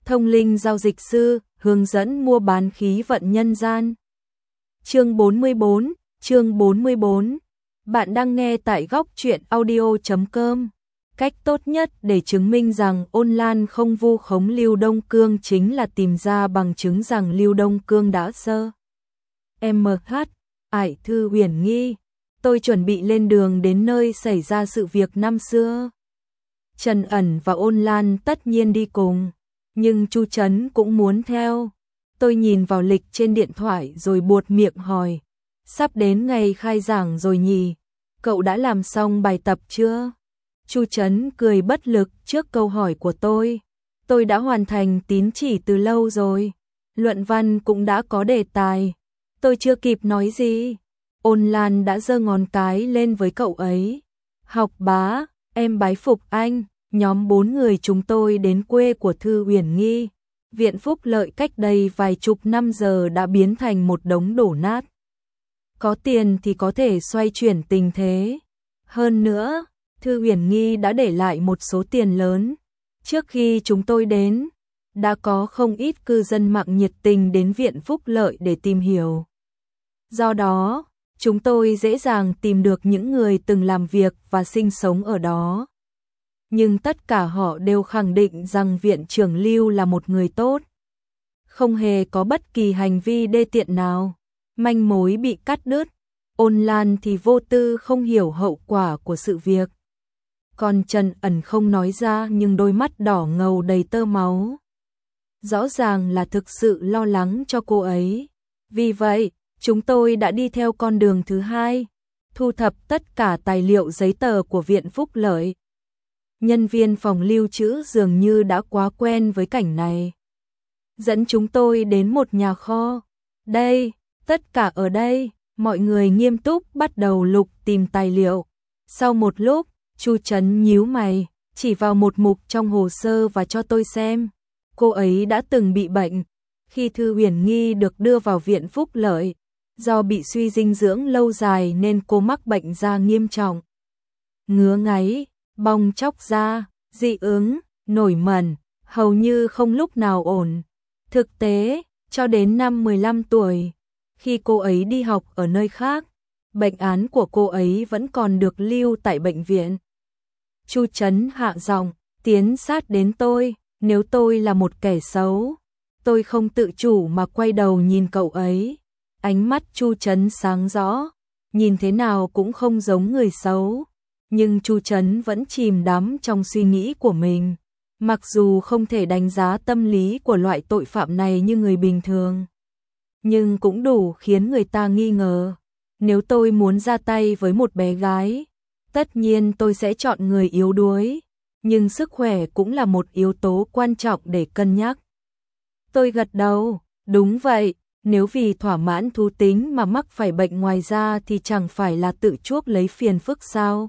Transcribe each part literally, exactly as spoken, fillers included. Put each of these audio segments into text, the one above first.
Thông linh giao dịch sư, hướng dẫn mua bán khí vận nhân gian. Chương bốn mươi bốn, chương bốn mươi bốn. Bạn đang nghe tại góc truyện audio chấm com. Cách tốt nhất để chứng minh rằng Ôn Lan không vu khống Lưu Đông Cương chính là tìm ra bằng chứng rằng Lưu Đông Cương đã sơ. em hát, Ải Thư Huyền Nghi, tôi chuẩn bị lên đường đến nơi xảy ra sự việc năm xưa. Trần Ẩn và Ôn Lan tất nhiên đi cùng, nhưng Chu Trấn cũng muốn theo. Tôi nhìn vào lịch trên điện thoại rồi buột miệng hỏi, sắp đến ngày khai giảng rồi nhỉ, cậu đã làm xong bài tập chưa? Chu Trấn cười bất lực trước câu hỏi của tôi. Tôi đã hoàn thành tín chỉ từ lâu rồi, luận văn cũng đã có đề tài. Tôi chưa kịp nói gì, Ôn Lan đã giơ ngón cái lên với cậu ấy. Học bá, em bái phục anh. Nhóm bốn người chúng tôi đến quê của Thư Huyền Nghi. Viện Phúc Lợi cách đây vài chục năm giờ đã biến thành một đống đổ nát. Có tiền thì có thể xoay chuyển tình thế. Hơn nữa, Thư Huyền Nghi đã để lại một số tiền lớn. Trước khi chúng tôi đến, đã có không ít cư dân mạng nhiệt tình đến Viện Phúc Lợi để tìm hiểu. Do đó, chúng tôi dễ dàng tìm được những người từng làm việc và sinh sống ở đó. Nhưng tất cả họ đều khẳng định rằng viện trưởng Lưu là một người tốt. Không hề có bất kỳ hành vi đê tiện nào. Manh mối bị cắt đứt. Ôn Lan thì vô tư không hiểu hậu quả của sự việc. Còn Trần Ẩn không nói ra nhưng đôi mắt đỏ ngầu đầy tơ máu. Rõ ràng là thực sự lo lắng cho cô ấy. Vì vậy, chúng tôi đã đi theo con đường thứ hai, thu thập tất cả tài liệu giấy tờ của Viện Phúc Lợi. Nhân viên phòng lưu trữ dường như đã quá quen với cảnh này. Dẫn chúng tôi đến một nhà kho. Đây, tất cả ở đây, mọi người nghiêm túc bắt đầu lục tìm tài liệu. Sau một lúc, Chu Trấn nhíu mày, chỉ vào một mục trong hồ sơ và cho tôi xem. Cô ấy đã từng bị bệnh. Khi Thư Huyền Nghi được đưa vào Viện Phúc Lợi, do bị suy dinh dưỡng lâu dài nên cô mắc bệnh da nghiêm trọng. Ngứa ngáy, bong chóc da, dị ứng, nổi mẩn, hầu như không lúc nào ổn. Thực tế, cho đến năm mười lăm tuổi, khi cô ấy đi học ở nơi khác, bệnh án của cô ấy vẫn còn được lưu tại bệnh viện. Chu Trấn hạ giọng, tiến sát đến tôi, nếu tôi là một kẻ xấu. Tôi không tự chủ mà quay đầu nhìn cậu ấy. Ánh mắt Chu Trấn sáng rõ, nhìn thế nào cũng không giống người xấu. Nhưng Chu Trấn vẫn chìm đắm trong suy nghĩ của mình. Mặc dù không thể đánh giá tâm lý của loại tội phạm này như người bình thường, nhưng cũng đủ khiến người ta nghi ngờ. Nếu tôi muốn ra tay với một bé gái, tất nhiên tôi sẽ chọn người yếu đuối. Nhưng sức khỏe cũng là một yếu tố quan trọng để cân nhắc. Tôi gật đầu, đúng vậy, nếu vì thỏa mãn thú tính mà mắc phải bệnh ngoài da thì chẳng phải là tự chuốc lấy phiền phức sao?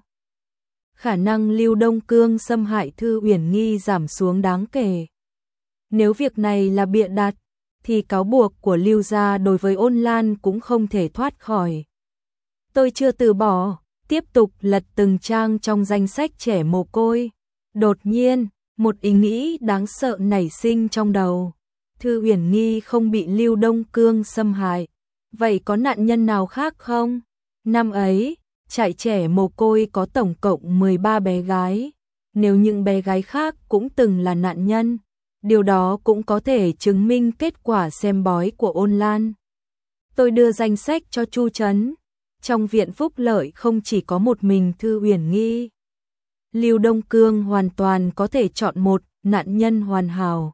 Khả năng Lưu Đông Cương xâm hại Thư Huyền Nghi giảm xuống đáng kể. Nếu việc này là bịa đặt, thì cáo buộc của Lưu gia đối với Ôn Lan cũng không thể thoát khỏi. Tôi chưa từ bỏ, tiếp tục lật từng trang trong danh sách trẻ mồ côi. Đột nhiên, một ý nghĩ đáng sợ nảy sinh trong đầu. Thư Huyền Nghi không bị Lưu Đông Cương xâm hại. Vậy có nạn nhân nào khác không? Năm ấy, trại trẻ mồ côi có tổng cộng mười ba bé gái. Nếu những bé gái khác cũng từng là nạn nhân, điều đó cũng có thể chứng minh kết quả xem bói của Ôn Lan. Tôi đưa danh sách cho Chu Trấn. Trong Viện Phúc Lợi không chỉ có một mình Thư Huyền Nghi. Lưu Đông Cương hoàn toàn có thể chọn một nạn nhân hoàn hảo.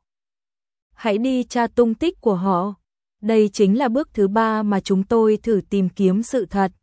Hãy đi tra tung tích của họ. Đây chính là bước thứ ba mà chúng tôi thử tìm kiếm sự thật.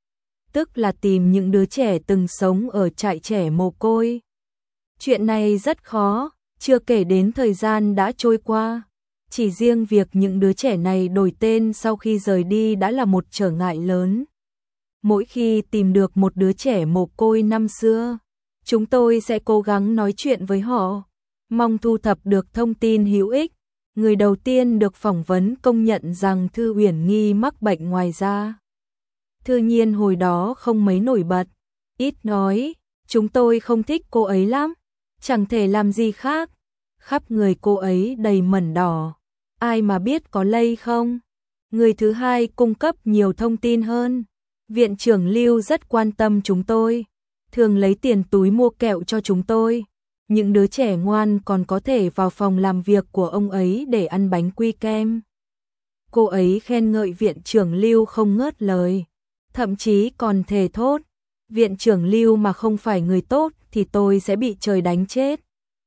Tức là tìm những đứa trẻ từng sống ở trại trẻ mồ côi. Chuyện này rất khó, chưa kể đến thời gian đã trôi qua. Chỉ riêng việc những đứa trẻ này đổi tên sau khi rời đi đã là một trở ngại lớn. Mỗi khi tìm được một đứa trẻ mồ côi năm xưa, chúng tôi sẽ cố gắng nói chuyện với họ, mong thu thập được thông tin hữu ích. Người đầu tiên được phỏng vấn công nhận rằng Thư Huyền Nghi mắc bệnh ngoài da. Thư Nhiên hồi đó không mấy nổi bật, ít nói, chúng tôi không thích cô ấy lắm, chẳng thể làm gì khác. khắp người cô ấy đầy mẩn đỏ. Ai mà biết có lây không? Người thứ hai cung cấp nhiều thông tin hơn. Viện trưởng Lưu rất quan tâm chúng tôi, thường lấy tiền túi mua kẹo cho chúng tôi. Những đứa trẻ ngoan còn có thể vào phòng làm việc của ông ấy để ăn bánh quy kem. Cô ấy khen ngợi viện trưởng Lưu không ngớt lời, thậm chí còn thề thốt, viện trưởng Lưu mà không phải người tốt thì tôi sẽ bị trời đánh chết.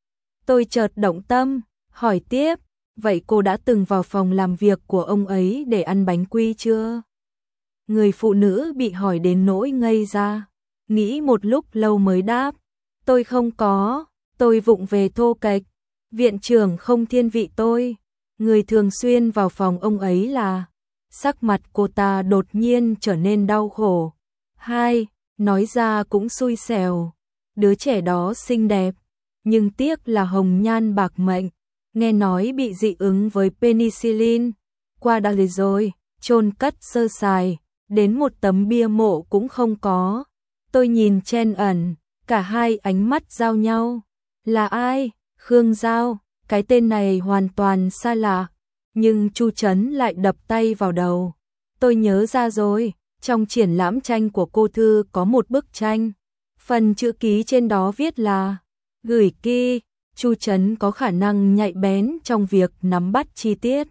Tôi chợt động tâm, hỏi tiếp, vậy cô đã từng vào phòng làm việc của ông ấy để ăn bánh quy chưa? Người phụ nữ bị hỏi đến nỗi ngây ra, nghĩ một lúc lâu mới đáp, tôi không có, tôi vụng về thô kệch, viện trưởng không thiên vị tôi, người thường xuyên vào phòng ông ấy là. Sắc mặt cô ta đột nhiên trở nên đau khổ. Hai, nói ra cũng xui xẻo, đứa trẻ đó xinh đẹp, nhưng tiếc là hồng nhan bạc mệnh, nghe nói bị dị ứng với penicillin, qua đã rồi, chôn cất sơ sài, đến một tấm bia mộ cũng không có. Tôi nhìn Chen ẩn, cả hai ánh mắt giao nhau. Là ai? Khương Giao, cái tên này hoàn toàn xa lạ, nhưng Chu Trấn lại đập tay vào đầu. Tôi nhớ ra rồi, trong triển lãm tranh của cô Thư có một bức tranh, phần chữ ký trên đó viết là gửi Ki. Chu Trấn có khả năng nhạy bén trong việc nắm bắt chi tiết.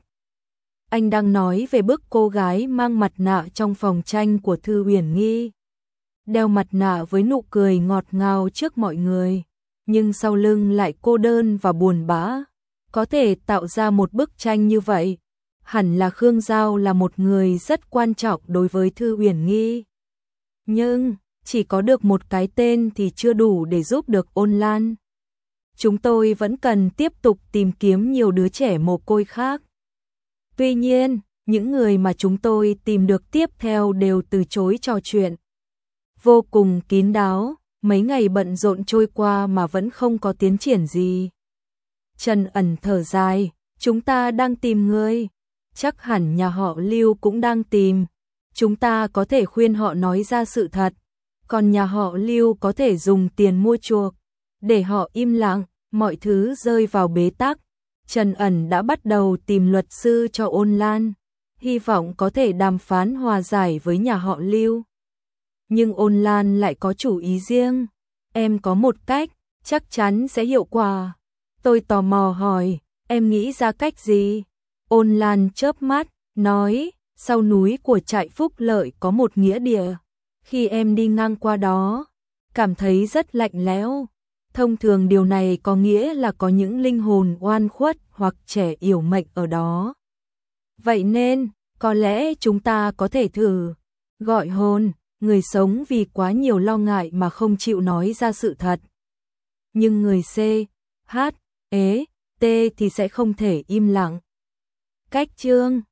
Anh đang nói về bức cô gái mang mặt nạ trong phòng tranh của Thư Uyển Nghi, đeo mặt nạ với nụ cười ngọt ngào trước mọi người, nhưng sau lưng lại cô đơn và buồn bã. Có thể tạo ra một bức tranh như vậy, hẳn là Khương Giao là một người rất quan trọng đối với Thư Uyển Nghi. Nhưng, chỉ có được một cái tên thì chưa đủ để giúp được Ôn Lan. Chúng tôi vẫn cần tiếp tục tìm kiếm nhiều đứa trẻ mồ côi khác. Tuy nhiên, những người mà chúng tôi tìm được tiếp theo đều từ chối trò chuyện. Vô cùng kín đáo, mấy ngày bận rộn trôi qua mà vẫn không có tiến triển gì. Trần ẩn thở dài, chúng ta đang tìm người, chắc hẳn nhà họ Lưu cũng đang tìm. Chúng ta có thể khuyên họ nói ra sự thật, còn nhà họ Lưu có thể dùng tiền mua chuộc, để họ im lặng, mọi thứ rơi vào bế tắc. Trần ẩn đã bắt đầu tìm luật sư cho Ôn Lan, hy vọng có thể đàm phán hòa giải với nhà họ Lưu. Nhưng Ôn Lan lại có chủ ý riêng, em có một cách, chắc chắn sẽ hiệu quả. Tôi tò mò hỏi, em nghĩ ra cách gì? Ôn Lan chớp mắt, nói, sau núi của trại Phúc Lợi có một nghĩa địa. Khi em đi ngang qua đó, cảm thấy rất lạnh lẽo. Thông thường điều này có nghĩa là có những linh hồn oan khuất hoặc trẻ yểu mệnh ở đó. Vậy nên, có lẽ chúng ta có thể thử gọi hồn người sống vì quá nhiều lo ngại mà không chịu nói ra sự thật. Nhưng người C, H, E, T thì sẽ không thể im lặng. Cách chương